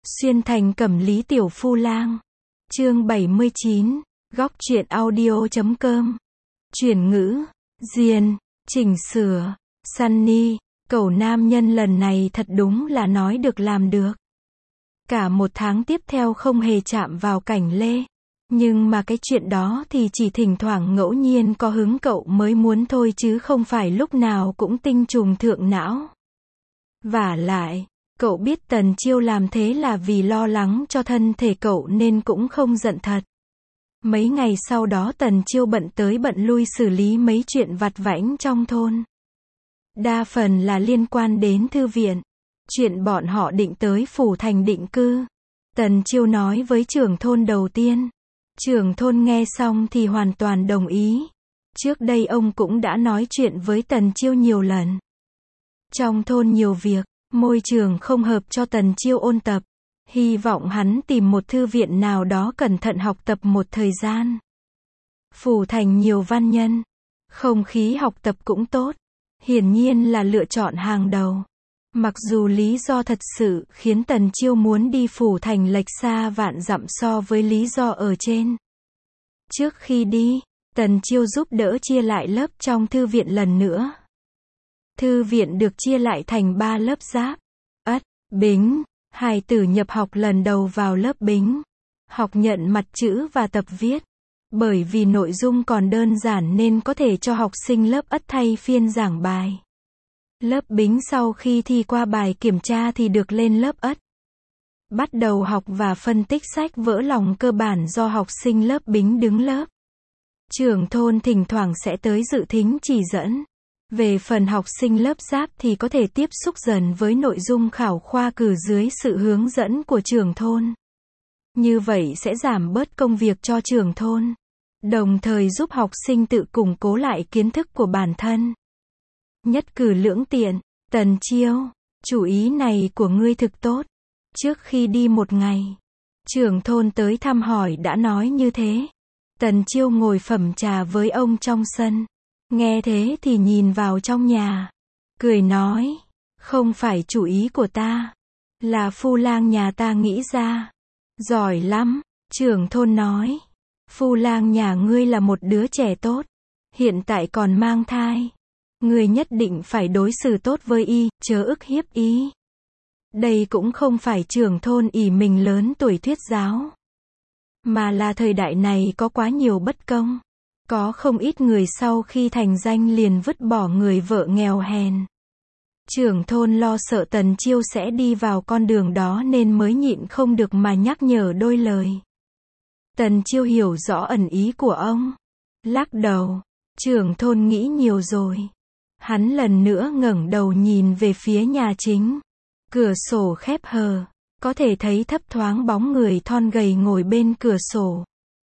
Xuyên thành Cẩm Lý Tiểu Phu Lang. Chương 79. Góc truyện audio.com. Chuyển ngữ. Diên. Chỉnh sửa. Sunny. Cẩu nam nhân lần này thật đúng là nói được làm được. Cả một tháng tiếp theo không hề chạm vào Cảnh Lê. Nhưng mà cái chuyện đó thì chỉ thỉnh thoảng ngẫu nhiên có hứng cậu mới muốn thôi chứ không phải lúc nào cũng tinh trùng thượng não. Vả lại, cậu biết Tần Chiêu làm thế là vì lo lắng cho thân thể cậu nên cũng không giận thật. Mấy ngày sau đó Tần Chiêu bận tới bận lui xử lý mấy chuyện vặt vãnh trong thôn. Đa phần là liên quan đến thư viện. Chuyện bọn họ định tới phủ thành định cư. Tần Chiêu nói với trưởng thôn đầu tiên. Trưởng thôn nghe xong thì hoàn toàn đồng ý. Trước đây ông cũng đã nói chuyện với Tần Chiêu nhiều lần. Trong thôn nhiều việc, môi trường không hợp cho Tần Chiêu ôn tập. Hy vọng hắn tìm một thư viện nào đó cẩn thận học tập một thời gian. Phủ thành nhiều văn nhân. Không khí học tập cũng tốt. Hiển nhiên là lựa chọn hàng đầu. Mặc dù lý do thật sự khiến Tần Chiêu muốn đi phủ thành lệch xa vạn dặm so với lý do ở trên. Trước khi đi, Tần Chiêu giúp đỡ chia lại lớp trong thư viện lần nữa. Thư viện được chia lại thành 3 lớp giáp. Ất, Bính. Hài tử nhập học lần đầu vào lớp Bính. Học nhận mặt chữ và tập viết. Bởi vì nội dung còn đơn giản nên có thể cho học sinh lớp Ất thay phiên giảng bài. Lớp Bính sau khi thi qua bài kiểm tra thì được lên lớp Ất. Bắt đầu học và phân tích sách vỡ lòng cơ bản do học sinh lớp Bính đứng lớp. Trưởng thôn thỉnh thoảng sẽ tới dự thính chỉ dẫn. Về phần học sinh lớp giáp thì có thể tiếp xúc dần với nội dung khảo khoa cử dưới sự hướng dẫn của trưởng thôn. Như vậy sẽ giảm bớt công việc cho trưởng thôn. Đồng thời giúp học sinh tự củng cố lại kiến thức của bản thân. Nhất cử lưỡng tiện. Tần Chiêu, chủ ý này của ngươi thực tốt. Trước khi đi một ngày, trưởng thôn tới thăm hỏi đã nói như thế. Tần Chiêu ngồi phẩm trà với ông trong sân. Nghe thế thì nhìn vào trong nhà. Cười nói, không phải chủ ý của ta. Là Phu Lang nhà ta nghĩ ra. Giỏi lắm, trưởng thôn nói. Phu Lang nhà ngươi là một đứa trẻ tốt. Hiện tại còn mang thai. Ngươi nhất định phải đối xử tốt với y, chớ ức hiếp y. Đây cũng không phải trưởng thôn ỷ mình lớn tuổi thuyết giáo. Mà là thời đại này có quá nhiều bất công. Có không ít người sau khi thành danh liền vứt bỏ người vợ nghèo hèn. Trưởng thôn lo sợ Tần Chiêu sẽ đi vào con đường đó nên mới nhịn không được mà nhắc nhở đôi lời. Tần Chiêu hiểu rõ ẩn ý của ông. Lắc đầu. Trưởng thôn nghĩ nhiều rồi. Hắn lần nữa ngẩng đầu nhìn về phía nhà chính. Cửa sổ khép hờ. Có thể thấy thấp thoáng bóng người thon gầy ngồi bên cửa sổ.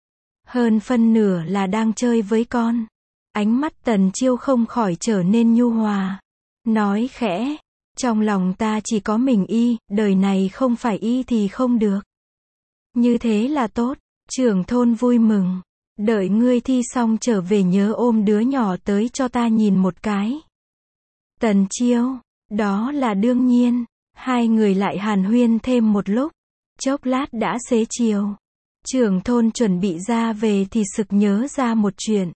Hơn phân nửa là đang chơi với con. Ánh mắt Tần Chiêu không khỏi trở nên nhu hòa. Nói khẽ. Trong lòng ta chỉ có mình y, đời này không phải y thì không được. Như thế là tốt. Trưởng thôn vui mừng. Đợi ngươi thi xong trở về nhớ ôm đứa nhỏ tới cho ta nhìn một cái. Tần Chiêu. Đó là đương nhiên. Hai người lại hàn huyên thêm một lúc. Chốc lát đã xế chiều. Trưởng thôn chuẩn bị ra về thì sực nhớ ra một chuyện.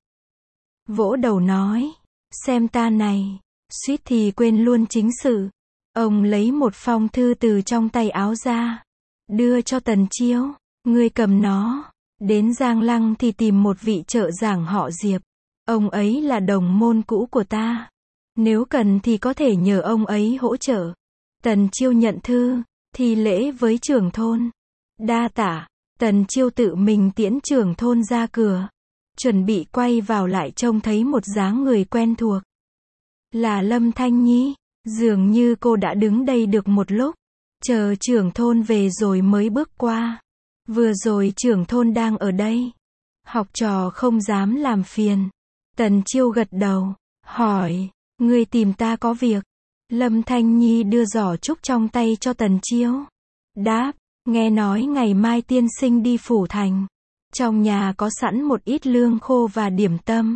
Vỗ đầu nói. Xem ta này. Suýt thì quên luôn chính sự. Ông lấy một phong thư từ trong tay áo ra. Đưa cho Tần Chiêu. Ngươi cầm nó. Đến Giang Lăng thì tìm một vị trợ giảng họ Diệp. Ông ấy là đồng môn cũ của ta. Nếu cần thì có thể nhờ ông ấy hỗ trợ. Tần Chiêu nhận thư. Thi lễ với trưởng thôn. Đa tạ. Tần Chiêu tự mình tiễn trưởng thôn ra cửa. Chuẩn bị quay vào lại trông thấy một dáng người quen thuộc. Là Lâm Thanh Nhi. Dường như cô đã đứng đây được một lúc. Chờ trưởng thôn về rồi mới bước qua. Vừa rồi trưởng thôn đang ở đây. Học trò không dám làm phiền. Tần Chiêu gật đầu. Hỏi. Ngươi tìm ta có việc. Lâm Thanh Nhi đưa giỏ trúc trong tay cho Tần Chiêu. Đáp. Nghe nói ngày mai tiên sinh đi phủ thành. Trong nhà có sẵn một ít lương khô và điểm tâm.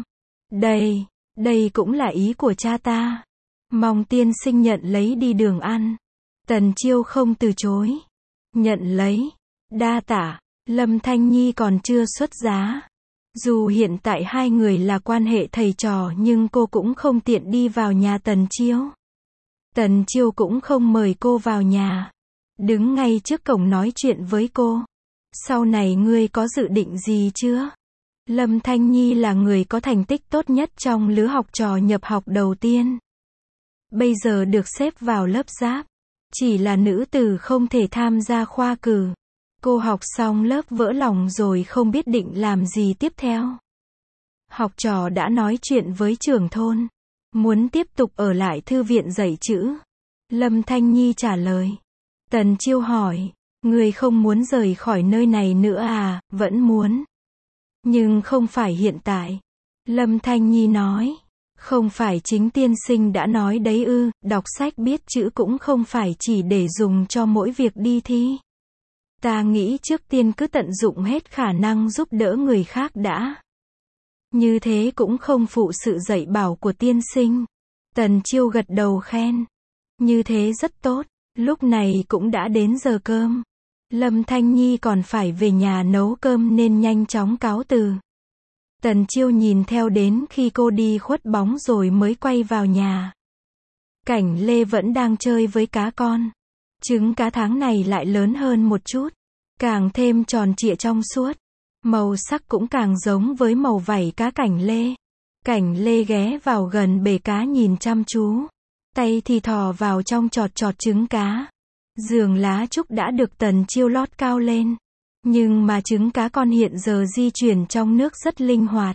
Đây cũng là ý của cha ta. Mong tiên sinh nhận lấy đi đường ăn. Tần Chiêu không từ chối. Nhận lấy. Đa tạ. Lâm Thanh Nhi còn chưa xuất giá. Dù hiện tại hai người là quan hệ thầy trò nhưng cô cũng không tiện đi vào nhà Tần Chiêu. Tần Chiêu cũng không mời cô vào nhà. Đứng ngay trước cổng nói chuyện với cô. Sau này ngươi có dự định gì chưa? Lâm Thanh Nhi là người có thành tích tốt nhất trong lứa học trò nhập học đầu tiên. Bây giờ được xếp vào lớp giáp. Chỉ là nữ tử không thể tham gia khoa cử. Cô học xong lớp vỡ lòng rồi không biết định làm gì tiếp theo. Học trò đã nói chuyện với trưởng thôn. Muốn tiếp tục ở lại thư viện dạy chữ. Lâm Thanh Nhi trả lời. Tần Chiêu hỏi. Người không muốn rời khỏi nơi này nữa à? Vẫn muốn. Nhưng không phải hiện tại. Lâm Thanh Nhi nói. Không phải chính tiên sinh đã nói đấy ư, đọc sách biết chữ cũng không phải chỉ để dùng cho mỗi việc đi thi. Ta nghĩ trước tiên cứ tận dụng hết khả năng giúp đỡ người khác đã. Như thế cũng không phụ sự dạy bảo của tiên sinh. Tần Chiêu gật đầu khen. Như thế rất tốt. Lúc này cũng đã đến giờ cơm. Lâm Thanh Nhi còn phải về nhà nấu cơm nên nhanh chóng cáo từ. Tần Chiêu nhìn theo đến khi cô đi khuất bóng rồi mới quay vào nhà. Cảnh Lê vẫn đang chơi với cá con. Trứng cá tháng này lại lớn hơn một chút. Càng thêm tròn trịa trong suốt. Màu sắc cũng càng giống với màu vảy cá Cảnh Lê. Cảnh Lê ghé vào gần bể cá nhìn chăm chú. Tay thì thò vào trong chọt trứng cá. Giường lá trúc đã được Tần Chiêu lót cao lên. Nhưng mà trứng cá con hiện giờ di chuyển trong nước rất linh hoạt.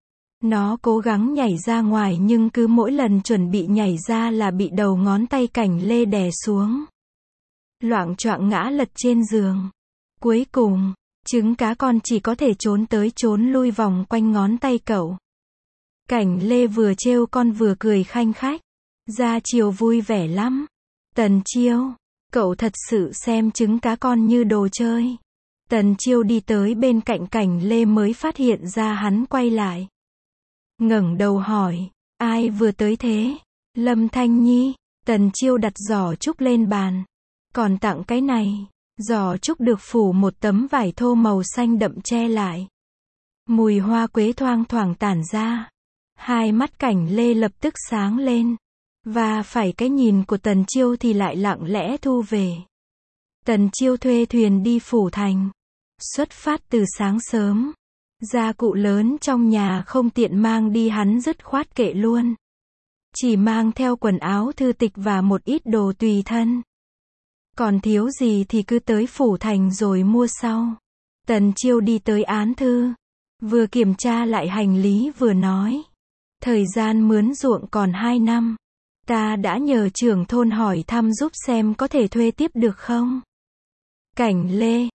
Nó cố gắng nhảy ra ngoài nhưng cứ mỗi lần chuẩn bị nhảy ra là bị đầu ngón tay Cảnh Lê đè xuống. Loạng choạng ngã lật trên giường. Cuối cùng, trứng cá con chỉ có thể trốn tới trốn lui vòng quanh ngón tay cậu. Cảnh Lê vừa trêu con vừa cười khanh khách. Ra chiều vui vẻ lắm. Tần Chiêu, cậu thật sự xem trứng cá con như đồ chơi. Tần Chiêu đi tới bên cạnh Cảnh Lê mới phát hiện ra hắn quay lại. Ngẩng đầu hỏi, ai vừa tới thế? Lâm Thanh Nhi. Tần Chiêu đặt giỏ trúc lên bàn. Còn tặng cái này. Giỏ trúc được phủ một tấm vải thô màu xanh đậm che lại. Mùi hoa quế thoang thoảng tản ra. Hai mắt Cảnh Lê lập tức sáng lên. Và phải cái nhìn của Tần Chiêu thì lại lặng lẽ thu về. Tần Chiêu thuê thuyền đi Phủ Thành. Xuất phát từ sáng sớm. Gia cụ lớn trong nhà không tiện mang đi hắn dứt khoát kệ luôn. Chỉ mang theo quần áo thư tịch và một ít đồ tùy thân. Còn thiếu gì thì cứ tới Phủ Thành rồi mua sau. Tần Chiêu đi tới án thư. Vừa kiểm tra lại hành lý vừa nói. Thời gian mướn ruộng còn 2 năm. Ta đã nhờ trưởng thôn hỏi thăm giúp xem có thể thuê tiếp được không? Cảnh Lê,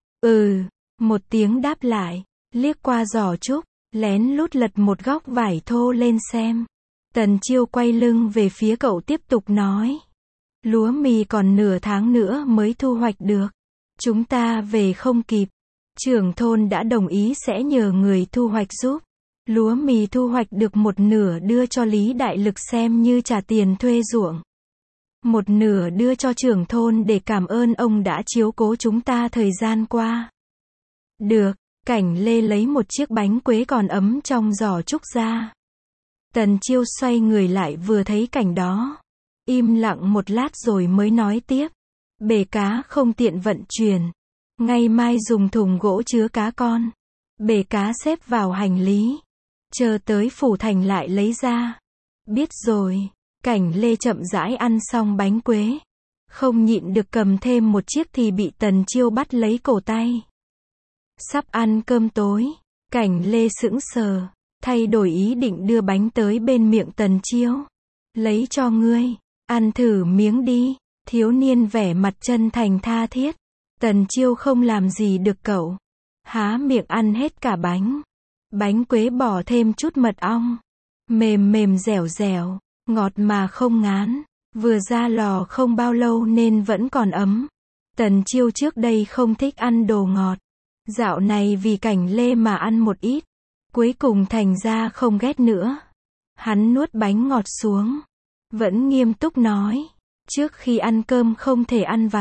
một tiếng đáp lại, liếc qua giỏ trúc, lén lút lật một góc vải thô lên xem. Tần Chiêu quay lưng về phía cậu tiếp tục nói. Lúa mì còn nửa tháng nữa mới thu hoạch được. Chúng ta về không kịp. Trưởng thôn đã đồng ý sẽ nhờ người thu hoạch giúp. Lúa mì thu hoạch được một nửa đưa cho Lý Đại Lực xem như trả tiền thuê ruộng. Một nửa đưa cho trưởng thôn để cảm ơn ông đã chiếu cố chúng ta thời gian qua. Được, Cảnh Lê lấy một chiếc bánh quế còn ấm trong giỏ trúc ra. Tần Chiêu xoay người lại vừa thấy cảnh đó. Im lặng một lát rồi mới nói tiếp. Bể cá không tiện vận chuyển. Ngày mai dùng thùng gỗ chứa cá con. Bể cá xếp vào hành lý. Chờ tới Phủ Thành lại lấy ra. Biết rồi. Cảnh Lê chậm rãi ăn xong bánh quế. Không nhịn được cầm thêm một chiếc thì bị Tần Chiêu bắt lấy cổ tay. Sắp ăn cơm tối. Cảnh Lê sững sờ. Thay đổi ý định đưa bánh tới bên miệng Tần Chiêu. Lấy cho ngươi. Ăn thử miếng đi. Thiếu niên vẻ mặt chân thành tha thiết. Tần Chiêu không làm gì được cậu. Há miệng ăn hết cả bánh. Bánh quế bỏ thêm chút mật ong. Mềm mềm dẻo dẻo. Ngọt mà không ngán. Vừa ra lò không bao lâu nên vẫn còn ấm. Tần Chiêu trước đây không thích ăn đồ ngọt. Dạo này vì Cảnh Lê mà ăn một ít. Cuối cùng thành ra không ghét nữa. Hắn nuốt bánh ngọt xuống. Vẫn nghiêm túc nói. Trước khi ăn cơm không thể ăn vặt.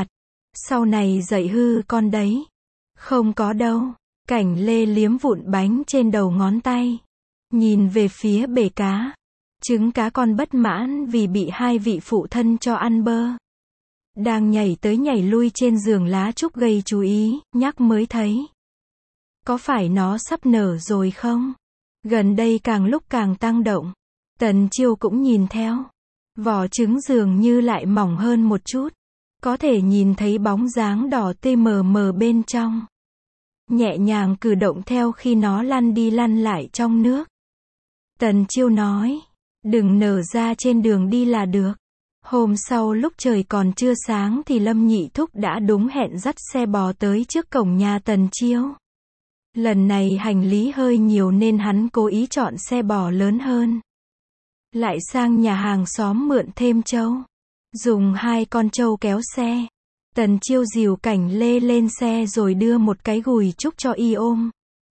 Sau này dạy hư con đấy. Không có đâu. Cảnh Lê liếm vụn bánh trên đầu ngón tay. Nhìn về phía bể cá. Trứng cá con bất mãn vì bị hai vị phụ thân cho ăn bơ. Đang nhảy tới nhảy lui trên giường lá trúc gây chú ý, nhắc mới thấy. Có phải nó sắp nở rồi không? Gần đây càng lúc càng tăng động. Tần Chiêu cũng nhìn theo. Vỏ trứng dường như lại mỏng hơn một chút. Có thể nhìn thấy bóng dáng đỏ tươi mờ mờ bên trong. Nhẹ nhàng cử động theo khi nó lăn đi lăn lại trong nước. Tần Chiêu nói, đừng nở ra trên đường đi là được. Hôm sau lúc trời còn chưa sáng thì Lâm Nhị Thúc đã đúng hẹn dắt xe bò tới trước cổng nhà Tần Chiêu. Lần này hành lý hơi nhiều nên hắn cố ý chọn xe bò lớn hơn. Lại sang nhà hàng xóm mượn thêm trâu. Dùng 2 con trâu kéo xe. Tần Chiêu dìu Cảnh Lê lên xe rồi đưa một cái gùi trúc cho y ôm.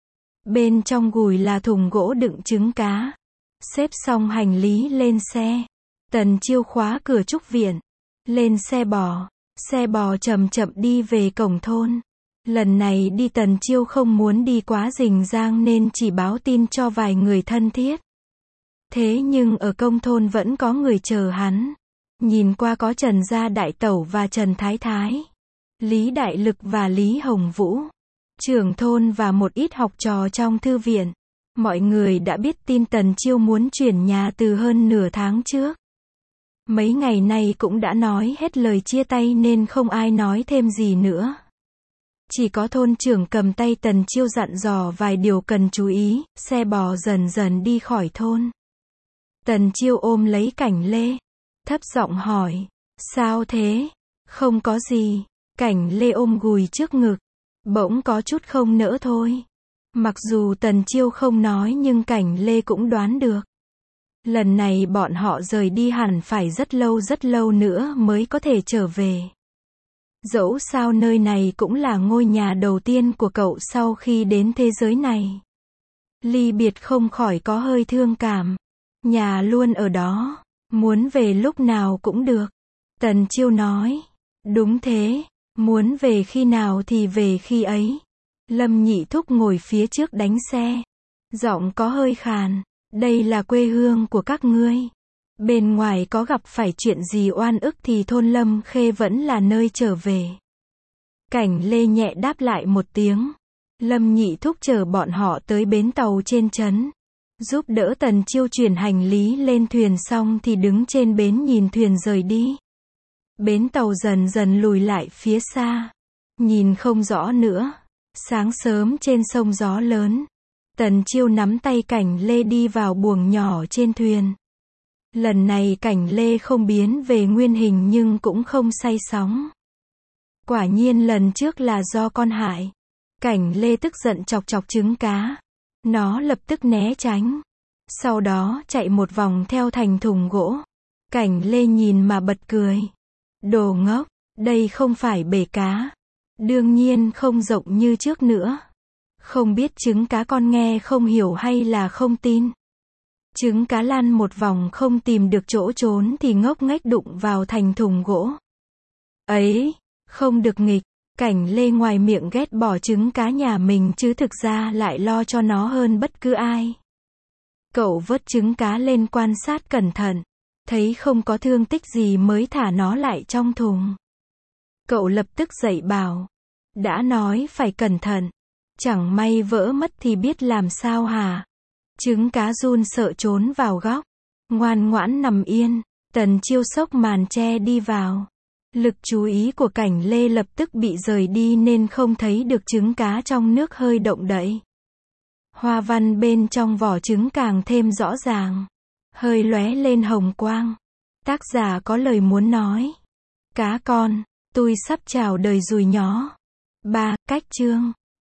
Bên trong gùi là thùng gỗ đựng trứng cá. Xếp xong hành lý lên xe. Tần Chiêu khóa cửa trúc viện. Lên xe bò chậm chậm đi về cổng thôn. Lần này đi Tần Chiêu không muốn đi quá rình rang nên chỉ báo tin cho vài người thân thiết. Thế nhưng ở công thôn vẫn có người chờ hắn. Nhìn qua có Trần Gia Đại Tẩu và Trần Thái Thái, Lý Đại Lực và Lý Hồng Vũ, trưởng thôn và một ít học trò trong thư viện. Mọi người đã biết tin Tần Chiêu muốn chuyển nhà từ hơn nửa tháng trước. Mấy ngày nay cũng đã nói hết lời chia tay nên không ai nói thêm gì nữa. Chỉ có thôn trưởng cầm tay Tần Chiêu dặn dò vài điều cần chú ý, xe bò dần dần đi khỏi thôn. Tần Chiêu ôm lấy Cảnh Lê, thấp giọng hỏi, sao thế? Không có gì. Cảnh Lê ôm gùi trước ngực, bỗng có chút không nỡ thôi. Mặc dù Tần Chiêu không nói nhưng Cảnh Lê cũng đoán được. Lần này bọn họ rời đi hẳn phải rất lâu nữa mới có thể trở về. Dẫu sao nơi này cũng là ngôi nhà đầu tiên của cậu sau khi đến thế giới này. Ly biệt không khỏi có hơi thương cảm. Nhà luôn ở đó, muốn về lúc nào cũng được. Tần Chiêu nói, đúng thế, muốn về khi nào thì về khi ấy. Lâm Nhị Thúc ngồi phía trước đánh xe. Giọng có hơi khàn, đây là quê hương của các ngươi. Bên ngoài có gặp phải chuyện gì oan ức thì thôn Lâm Khê vẫn là nơi trở về. Cảnh Lê nhẹ đáp lại một tiếng. Lâm Nhị Thúc chở bọn họ tới bến tàu trên trấn. Giúp đỡ Tần Chiêu chuyển hành lý lên thuyền xong thì đứng trên bến nhìn thuyền rời đi. Bến tàu dần dần lùi lại phía xa. Nhìn không rõ nữa. Sáng sớm trên sông gió lớn. Tần Chiêu nắm tay Cảnh Lê đi vào buồng nhỏ trên thuyền. Lần này Cảnh Lê không biến về nguyên hình nhưng cũng không say sóng. Quả nhiên lần trước là do con hại. Cảnh Lê tức giận chọc chọc trứng cá. Nó lập tức né tránh. Sau đó chạy một vòng theo thành thùng gỗ. Cảnh Lê nhìn mà bật cười. Đồ ngốc, đây không phải bể cá. Đương nhiên không rộng như trước nữa. Không biết trứng cá con nghe không hiểu hay là không tin. Trứng cá lăn một vòng không tìm được chỗ trốn thì ngốc nghếch đụng vào thành thùng gỗ. Ấy, không được nghịch. Cảnh Lê ngoài miệng ghét bỏ trứng cá nhà mình chứ thực ra lại lo cho nó hơn bất cứ ai. Cậu vớt trứng cá lên quan sát cẩn thận. Thấy không có thương tích gì mới thả nó lại trong thùng. Cậu lập tức dậy bảo. Đã nói phải cẩn thận. Chẳng may vỡ mất thì biết làm sao hả? Trứng cá run sợ trốn vào góc. Ngoan ngoãn nằm yên. Tần Chiêu xốc màn che đi vào. Lực chú ý của Cảnh Lê lập tức bị rời đi nên không thấy được trứng cá trong nước hơi động đậy. Hoa văn bên trong vỏ trứng càng thêm rõ ràng. Hơi lóe lên hồng quang. Tác giả có lời muốn nói. Cá con, tôi sắp chào đời rùi nhó. 3. Cách chương